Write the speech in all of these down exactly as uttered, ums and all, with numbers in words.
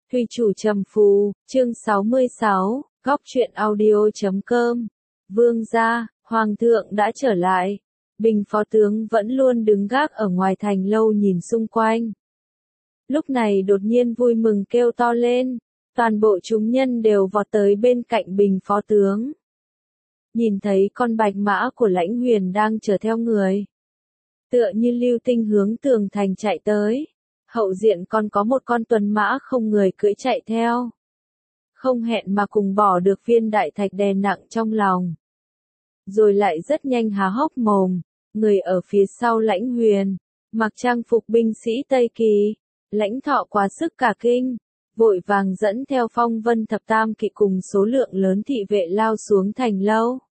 Thùy chủ trầm phù, chương sáu mươi sáu, góc truyện audio chấm com. Vương gia, hoàng thượng đã trở lại. Bình phó tướng vẫn luôn đứng gác ở ngoài thành lâu nhìn xung quanh. Lúc này đột nhiên vui mừng kêu to lên, toàn bộ chúng nhân đều vọt tới bên cạnh bình phó tướng. Nhìn thấy con bạch mã của Lãnh Huyền đang chở theo người. Tựa như lưu tinh hướng tường thành chạy tới. Hậu diện còn có một con tuần mã không người cưỡi chạy theo. Không hẹn mà cùng bỏ được viên đại thạch đè nặng trong lòng. Rồi lại rất nhanh há hốc mồm, người ở phía sau Lãnh Huyền, mặc trang phục binh sĩ Tây Kỳ, Lãnh Thọ quá sức cả kinh, vội vàng dẫn theo Phong Vân Thập Tam Kỵ cùng số lượng lớn thị vệ lao xuống thành lâu.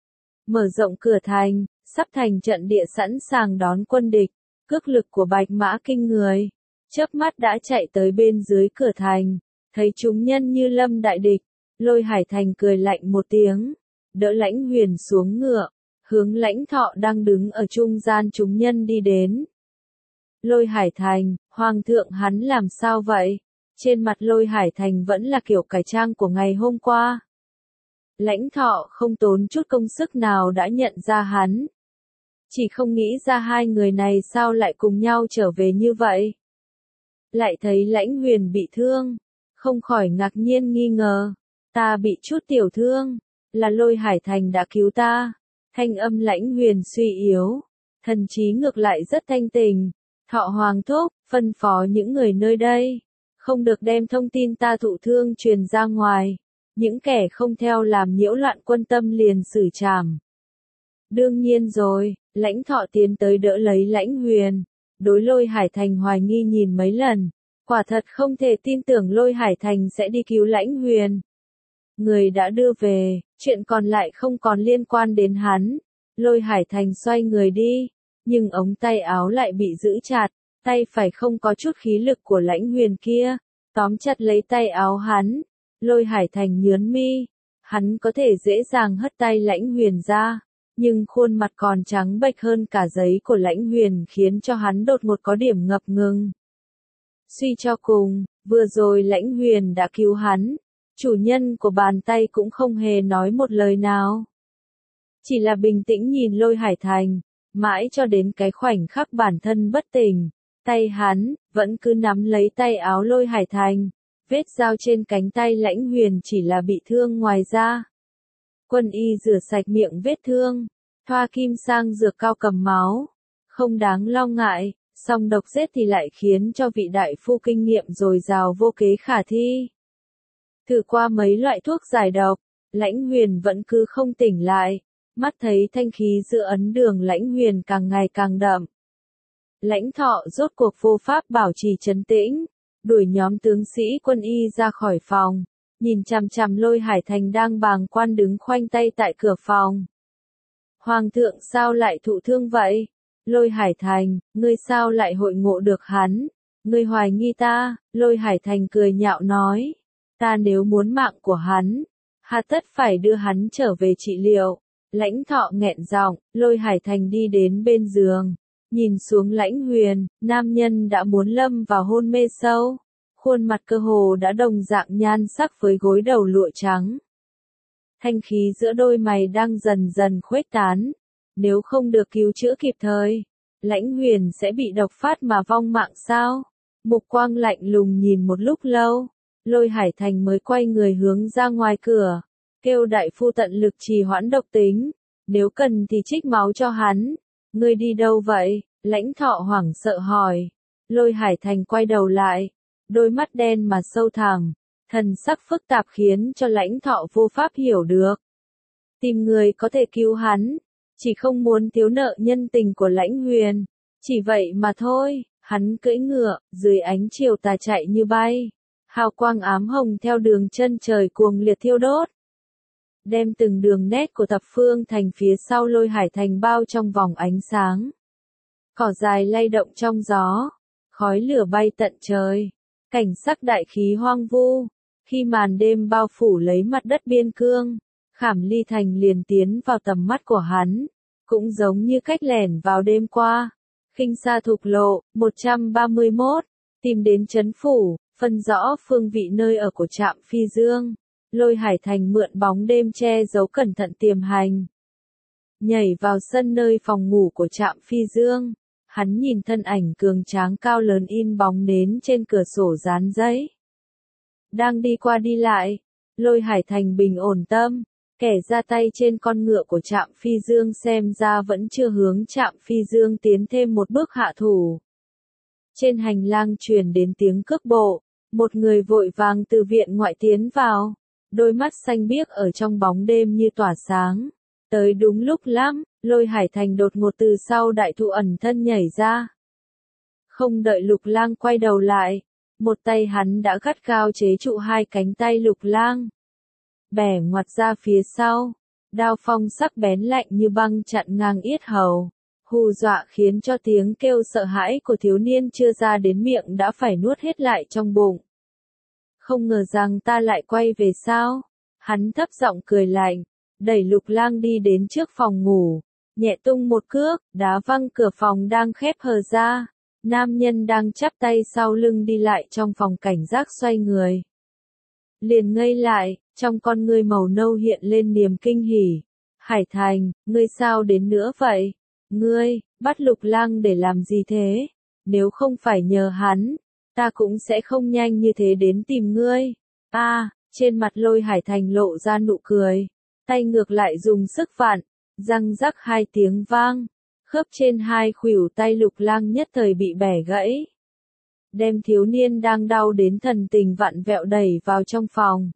Mở rộng cửa thành, sắp thành trận địa sẵn sàng đón quân địch, cước lực của bạch mã kinh người. Chớp mắt đã chạy tới bên dưới cửa thành, thấy chúng nhân như lâm đại địch, Lôi Hải Thành cười lạnh một tiếng, đỡ Lãnh Huyền xuống ngựa, hướng Lãnh Thọ đang đứng ở trung gian chúng nhân đi đến. Lôi Hải Thành, hoàng thượng hắn làm sao vậy? Trên mặt Lôi Hải Thành vẫn là kiểu cải trang của ngày hôm qua. Lãnh Thọ không tốn chút công sức nào đã nhận ra hắn. Chỉ không nghĩ ra hai người này sao lại cùng nhau trở về như vậy. Lại thấy Lãnh Huyền bị thương, không khỏi ngạc nhiên nghi ngờ, ta bị chút tiểu thương, là Lôi Hải Thành đã cứu ta. Thanh âm Lãnh Huyền suy yếu, thần trí ngược lại rất thanh tình. Thọ hoàng thúc, phân phó những người nơi đây, không được đem thông tin ta thụ thương truyền ra ngoài, những kẻ không theo làm nhiễu loạn quân tâm liền xử trảm. Đương nhiên rồi, Lãnh Thọ tiến tới đỡ lấy Lãnh Huyền. Đối Lôi Hải Thành hoài nghi nhìn mấy lần, quả thật không thể tin tưởng Lôi Hải Thành sẽ đi cứu Lãnh Huyền. Người đã đưa về, chuyện còn lại không còn liên quan đến hắn. Lôi Hải Thành xoay người đi, nhưng ống tay áo lại bị giữ chặt, tay phải không có chút khí lực của Lãnh Huyền kia, tóm chặt lấy tay áo hắn. Lôi Hải Thành nhướng mi, hắn có thể dễ dàng hất tay Lãnh Huyền ra. Nhưng khuôn mặt còn trắng bệch hơn cả giấy của Lãnh Huyền khiến cho hắn đột ngột có điểm ngập ngừng. Suy cho cùng, vừa rồi Lãnh Huyền đã cứu hắn, chủ nhân của bàn tay cũng không hề nói một lời nào. Chỉ là bình tĩnh nhìn Lôi Hải Thành, mãi cho đến cái khoảnh khắc bản thân bất tỉnh, tay hắn vẫn cứ nắm lấy tay áo Lôi Hải Thành, vết dao trên cánh tay Lãnh Huyền chỉ là bị thương ngoài da. Quân y rửa sạch miệng vết thương, thoa kim sang dược cao cầm máu, không đáng lo ngại, song độc giết thì lại khiến cho vị đại phu kinh nghiệm dồi dào vô kế khả thi. Thử qua mấy loại thuốc giải độc, Lãnh Huyền vẫn cứ không tỉnh lại, mắt thấy thanh khí giữa ấn đường Lãnh Huyền càng ngày càng đậm. Lãnh Thọ rốt cuộc vô pháp bảo trì trấn tĩnh, đuổi nhóm tướng sĩ quân y ra khỏi phòng. Nhìn chằm chằm Lôi Hải Thành đang bàng quan đứng khoanh tay tại cửa phòng. Hoàng thượng sao lại thụ thương vậy? Lôi Hải Thành, ngươi sao lại hội ngộ được hắn? Ngươi hoài nghi ta? Lôi Hải Thành cười nhạo nói. Ta nếu muốn mạng của hắn, hà tất phải đưa hắn trở về trị liệu. Lãnh Thọ nghẹn giọng, Lôi Hải Thành đi đến bên giường. Nhìn xuống Lãnh Huyền, nam nhân đã muốn lâm vào hôn mê sâu. Khuôn mặt cơ hồ đã đồng dạng nhan sắc với gối đầu lụa trắng. Thanh khí giữa đôi mày đang dần dần khuếch tán. Nếu không được cứu chữa kịp thời, Lãnh Huyền sẽ bị độc phát mà vong mạng sao? Mục quang lạnh lùng nhìn một lúc lâu, Lôi Hải Thành mới quay người hướng ra ngoài cửa, kêu đại phu tận lực trì hoãn độc tính, nếu cần thì trích máu cho hắn. Ngươi đi đâu vậy? Lãnh Thọ hoảng sợ hỏi. Lôi Hải Thành quay đầu lại. Đôi mắt đen mà sâu thẳm, thần sắc phức tạp khiến cho Lãnh Thọ vô pháp hiểu được. Tìm người có thể cứu hắn, chỉ không muốn thiếu nợ nhân tình của Lãnh Huyền, chỉ vậy mà thôi. Hắn cưỡi ngựa, dưới ánh chiều tà chạy như bay, hào quang ám hồng theo đường chân trời cuồng liệt thiêu đốt, đem từng đường nét của thập phương thành phía sau Lôi Hải Thành bao trong vòng ánh sáng. Cỏ dài lay động trong gió, khói lửa bay tận trời. Cảnh sắc đại khí hoang vu, khi màn đêm bao phủ lấy mặt đất biên cương, Khảm Ly Thành liền tiến vào tầm mắt của hắn, cũng giống như cách lẻn vào đêm qua. Khinh Sa Thục Lộ, một trăm ba mươi mốt, tìm đến trấn phủ, phân rõ phương vị nơi ở của Trạm Phi Dương. Lôi Hải Thành mượn bóng đêm che giấu cẩn thận tiềm hành. Nhảy vào sân nơi phòng ngủ của Trạm Phi Dương. Hắn nhìn thân ảnh cường tráng cao lớn in bóng nến trên cửa sổ dán giấy. Đang đi qua đi lại, Lôi Hải Thành bình ổn tâm, kẻ ra tay trên con ngựa của Trạm Phi Dương xem ra vẫn chưa hướng Trạm Phi Dương tiến thêm một bước hạ thủ. Trên hành lang truyền đến tiếng cước bộ, một người vội vàng từ viện ngoại tiến vào, đôi mắt xanh biếc ở trong bóng đêm như tỏa sáng. Tới đúng lúc lắm, Lôi Hải Thành đột ngột từ sau đại thụ ẩn thân nhảy ra. Không đợi Lục Lang quay đầu lại, một tay hắn đã gắt gao chế trụ hai cánh tay Lục Lang. Bẻ ngoặt ra phía sau, đao phong sắc bén lạnh như băng chặn ngang yết hầu, hù dọa khiến cho tiếng kêu sợ hãi của thiếu niên chưa ra đến miệng đã phải nuốt hết lại trong bụng. Không ngờ rằng ta lại quay về sao? Hắn thấp giọng cười lạnh, đẩy Lục Lang đi đến trước phòng ngủ, nhẹ tung một cước, đá văng cửa phòng đang khép hờ ra. Nam nhân đang chắp tay sau lưng đi lại trong phòng cảnh giác xoay người. Liền ngây lại, trong con ngươi màu nâu hiện lên niềm kinh hỉ. Hải Thành, ngươi sao đến nữa vậy? Ngươi, bắt Lục Lang để làm gì thế? Nếu không phải nhờ hắn, ta cũng sẽ không nhanh như thế đến tìm ngươi. A, à, trên mặt Lôi Hải Thành lộ ra nụ cười, tay ngược lại dùng sức vặn, răng rắc hai tiếng vang, khớp trên hai khuỷu tay Lục Lang nhất thời bị bẻ gãy. Đem thiếu niên đang đau đến thần tình vặn vẹo đẩy vào trong phòng.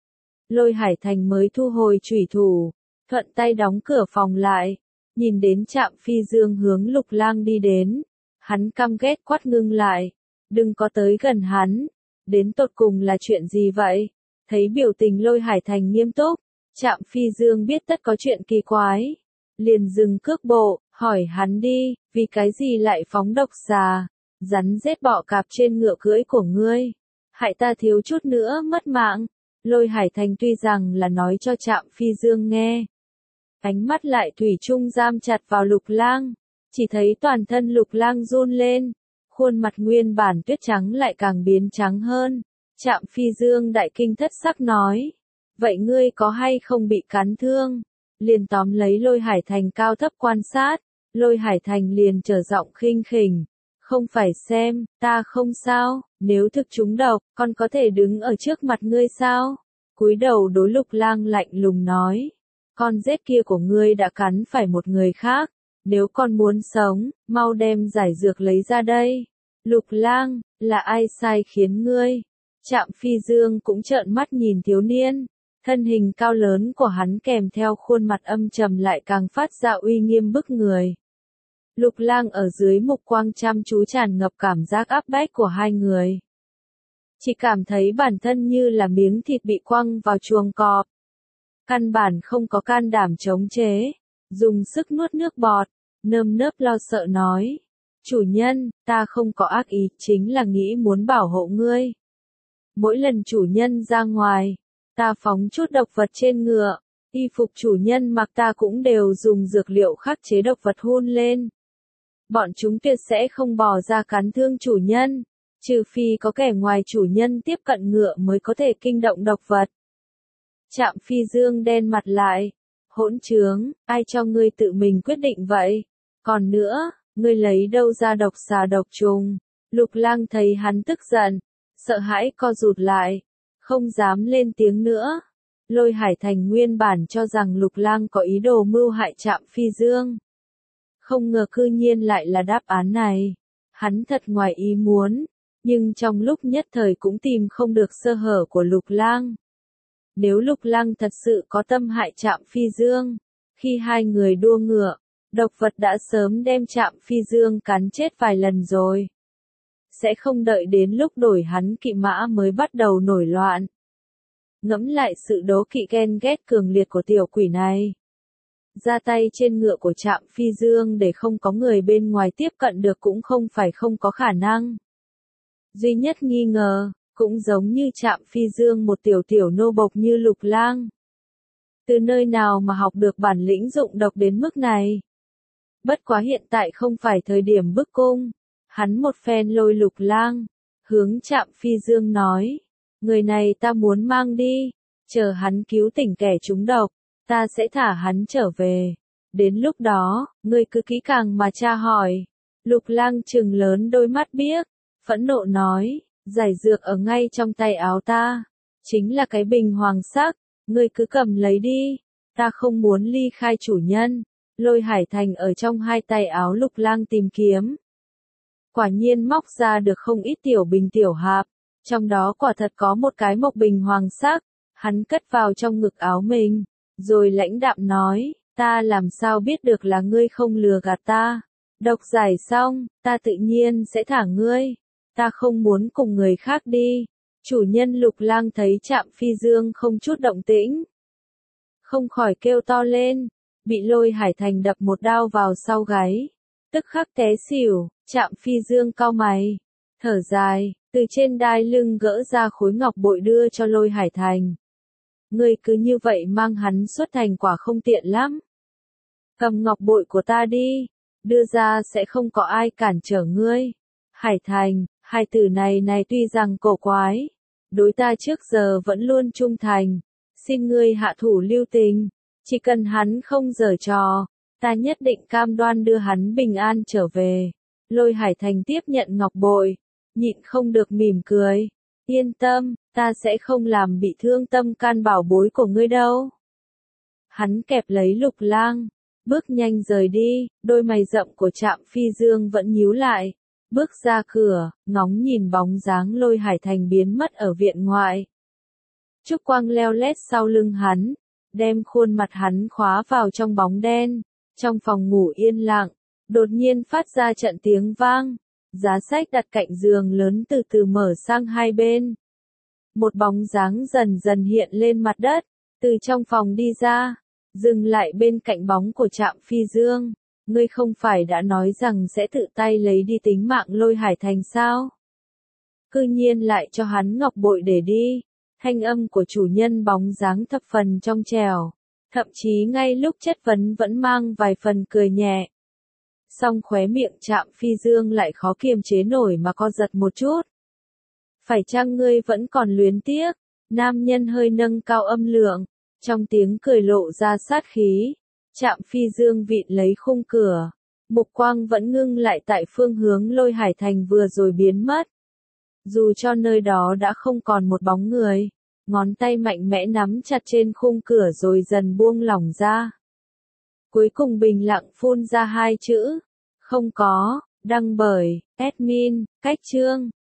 Lôi Hải Thành mới thu hồi chủy thủ, thuận tay đóng cửa phòng lại, nhìn đến Trạm Phi Dương hướng Lục Lang đi đến, hắn căm ghét quát ngưng lại, đừng có tới gần hắn, đến tột cùng là chuyện gì vậy? Thấy biểu tình Lôi Hải Thành nghiêm túc, Trạm Phi Dương biết tất có chuyện kỳ quái, liền dừng cước bộ, hỏi hắn đi, vì cái gì lại phóng độc xà, rắn rết bọ cạp trên ngựa cưỡi của ngươi, hại ta thiếu chút nữa mất mạng. Lôi Hải Thành tuy rằng là nói cho Trạm Phi Dương nghe, ánh mắt lại thủy chung giam chặt vào Lục Lang, chỉ thấy toàn thân Lục Lang run lên, khuôn mặt nguyên bản tuyết trắng lại càng biến trắng hơn. Trạm Phi Dương đại kinh thất sắc nói, vậy ngươi có hay không bị cắn thương? Liền tóm lấy Lôi Hải Thành cao thấp quan sát, Lôi Hải Thành liền trở giọng khinh khỉnh, không phải xem, ta không sao, nếu thực trúng độc, con có thể đứng ở trước mặt ngươi sao? Cúi đầu đối Lục Lang lạnh lùng nói, con rết kia của ngươi đã cắn phải một người khác, nếu con muốn sống, mau đem giải dược lấy ra đây. Lục Lang, là ai sai khiến ngươi? Trạm Phi Dương cũng trợn mắt nhìn thiếu niên, thân hình cao lớn của hắn kèm theo khuôn mặt âm trầm lại càng phát ra uy nghiêm bức người. Lục Lang ở dưới mục quang chăm chú tràn ngập cảm giác áp bách của hai người. Chỉ cảm thấy bản thân như là miếng thịt bị quăng vào chuồng cọp. Căn bản không có can đảm chống chế, dùng sức nuốt nước bọt, nơm nớp lo sợ nói. Chủ nhân, ta không có ác ý, chính là nghĩ muốn bảo hộ ngươi. Mỗi lần chủ nhân ra ngoài, ta phóng chút độc vật trên ngựa, y phục chủ nhân mặc ta cũng đều dùng dược liệu khắc chế độc vật hun lên. Bọn chúng tuyệt sẽ không bỏ ra cắn thương chủ nhân, trừ phi có kẻ ngoài chủ nhân tiếp cận ngựa mới có thể kinh động độc vật. Trạm Phi Dương đen mặt lại, hỗn trướng, ai cho ngươi tự mình quyết định vậy? Còn nữa, ngươi lấy đâu ra độc xà độc trùng? Lục Lang thấy hắn tức giận, sợ hãi co rụt lại, không dám lên tiếng nữa. Lôi Hải Thành nguyên bản cho rằng Lục Lang có ý đồ mưu hại Trạm Phi Dương. Không ngờ cư nhiên lại là đáp án này. Hắn thật ngoài ý muốn, nhưng trong lúc nhất thời cũng tìm không được sơ hở của Lục Lang. Nếu Lục Lang thật sự có tâm hại Trạm Phi Dương, khi hai người đua ngựa, độc vật đã sớm đem Trạm Phi Dương cắn chết vài lần rồi. Sẽ không đợi đến lúc đổi hắn kỵ mã mới bắt đầu nổi loạn. Ngẫm lại sự đố kỵ ghen ghét cường liệt của tiểu quỷ này. Ra tay trên ngựa của Trạm Phi Dương để không có người bên ngoài tiếp cận được cũng không phải không có khả năng. Duy nhất nghi ngờ, cũng giống như Trạm Phi Dương một tiểu tiểu nô bộc như Lục Lang. Từ nơi nào mà học được bản lĩnh dụng độc đến mức này? Bất quá hiện tại không phải thời điểm bức cung. Hắn một phen lôi Lục Lang, hướng Trạm Phi Dương nói, người này ta muốn mang đi, chờ hắn cứu tỉnh kẻ trúng độc, ta sẽ thả hắn trở về. Đến lúc đó, ngươi cứ kỹ càng mà tra hỏi. Lục Lang trừng lớn đôi mắt biếc, phẫn nộ nói, giải dược ở ngay trong tay áo ta, chính là cái bình hoàng sắc, ngươi cứ cầm lấy đi, ta không muốn ly khai chủ nhân. Lôi Hải Thành ở trong hai tay áo Lục Lang tìm kiếm. Quả nhiên móc ra được không ít tiểu bình tiểu hạp, trong đó quả thật có một cái mộc bình hoàng sắc, hắn cất vào trong ngực áo mình, rồi lãnh đạm nói, ta làm sao biết được là ngươi không lừa gạt ta. Độc giải xong, ta tự nhiên sẽ thả ngươi, ta không muốn cùng người khác đi. Chủ nhân Lục Lang thấy Trạm Phi Dương không chút động tĩnh, không khỏi kêu to lên, bị Lôi Hải Thành đập một đao vào sau gáy, tức khắc té xỉu. Trạm Phi Dương cau mày, thở dài, từ trên đai lưng gỡ ra khối ngọc bội đưa cho Lôi Hải Thành. Ngươi cứ như vậy mang hắn xuất thành quả không tiện lắm. Cầm ngọc bội của ta đi, đưa ra sẽ không có ai cản trở ngươi. Hải Thành, hai từ này này tuy rằng cổ quái, đối ta trước giờ vẫn luôn trung thành, xin ngươi hạ thủ lưu tình, chỉ cần hắn không giở trò, ta nhất định cam đoan đưa hắn bình an trở về. Lôi Hải Thành tiếp nhận ngọc bội, nhịn không được mỉm cười, yên tâm, ta sẽ không làm bị thương tâm can bảo bối của ngươi đâu. Hắn kẹp lấy Lục Lang, bước nhanh rời đi, đôi mày rậm của Trạm Phi Dương vẫn nhíu lại, bước ra cửa, ngóng nhìn bóng dáng Lôi Hải Thành biến mất ở viện ngoại. Trúc quang leo lét sau lưng hắn, đem khuôn mặt hắn khóa vào trong bóng đen, trong phòng ngủ yên lặng. Đột nhiên phát ra trận tiếng vang, giá sách đặt cạnh giường lớn từ từ mở sang hai bên. Một bóng dáng dần dần hiện lên mặt đất, từ trong phòng đi ra, dừng lại bên cạnh bóng của Trạm Phi Dương. Ngươi không phải đã nói rằng sẽ tự tay lấy đi tính mạng Lôi Hải Thành sao? Cư nhiên lại cho hắn ngọc bội để đi. Thanh âm của chủ nhân bóng dáng thập phần trong trẻo, thậm chí ngay lúc chất vấn vẫn mang vài phần cười nhẹ. Song khóe miệng Trạm Phi Dương lại khó kiềm chế nổi mà co giật một chút. Phải chăng ngươi vẫn còn luyến tiếc? Nam nhân hơi nâng cao âm lượng, trong tiếng cười lộ ra sát khí. Trạm Phi Dương vịn lấy khung cửa, mục quang vẫn ngưng lại tại phương hướng Lôi Hải Thành vừa rồi biến mất. Dù cho nơi đó đã không còn một bóng người, ngón tay mạnh mẽ nắm chặt trên khung cửa rồi dần buông lỏng ra. Cuối cùng bình lặng phun ra hai chữ, không có, đăng bởi, admin, cách chương.